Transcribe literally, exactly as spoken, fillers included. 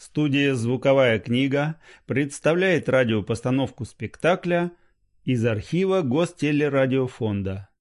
Студия «Звуковая книга» представляет радиопостановку спектакля из архива Гостелерадиофонда.